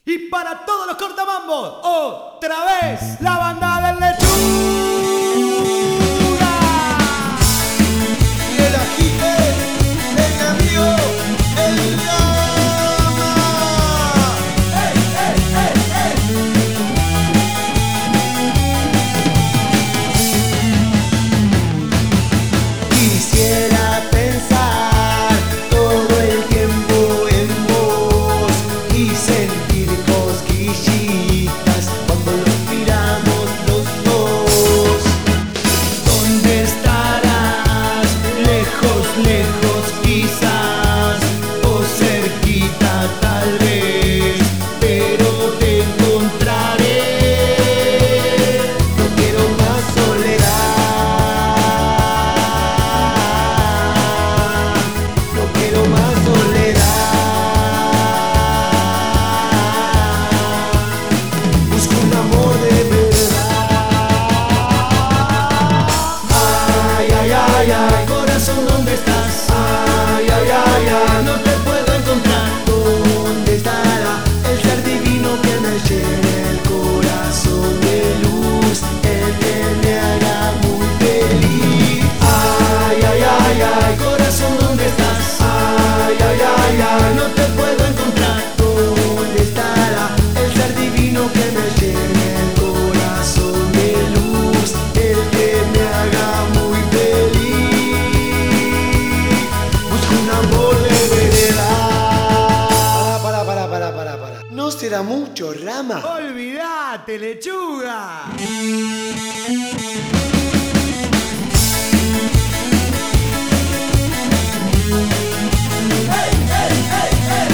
Y para todos los cortamambos, otra vez la banda del Lechuga. Y el agite de mi amigo el Llama. ¡Ey, ey, ey, ey! Quisiera pensar todo el tiempo en vos y sentir cosquillitas cuando nos miramos los dos. ¿Dónde estarás? Lejos, lejos quizás, o cerquita tal vez, pero te encontraré. No quiero más soledad. No quiero más soledad. Busco un amor de verdad. Ay, ay, ay, ay, corazón, ¿dónde estás? Ay, ay, ay, ay, no te puedo encontrar. ¿Dónde estará el ser divino que me llene el corazón de luz, el que me haga muy feliz? Ay, ay, ay, ay, corazón, ¿dónde estás? Ay, ay, ay, ay, no te puedo encontrar. ¿Dónde estará el ser divino que me llene el corazón de luz, el que me haga muy feliz? Busco un amor de verdad. Para. No será mucho, Rama. ¡Olvídate, Lechuga! ¡Ey, ey, ey, ey!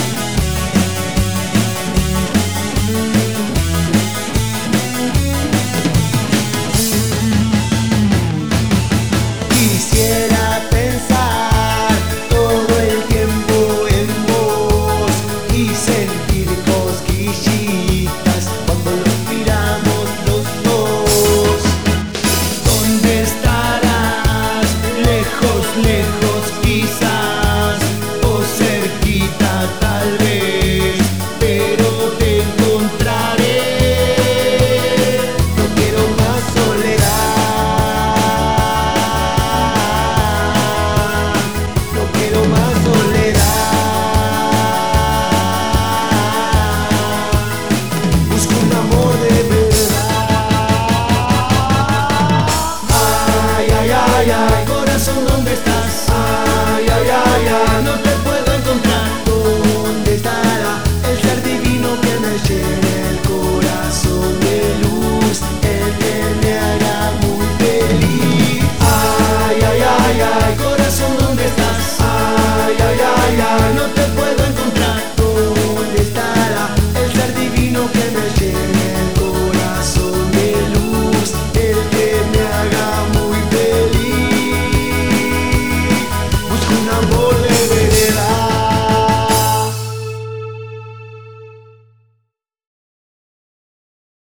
Quisiera pensar todo el tiempo en vos y sentir cosquillitas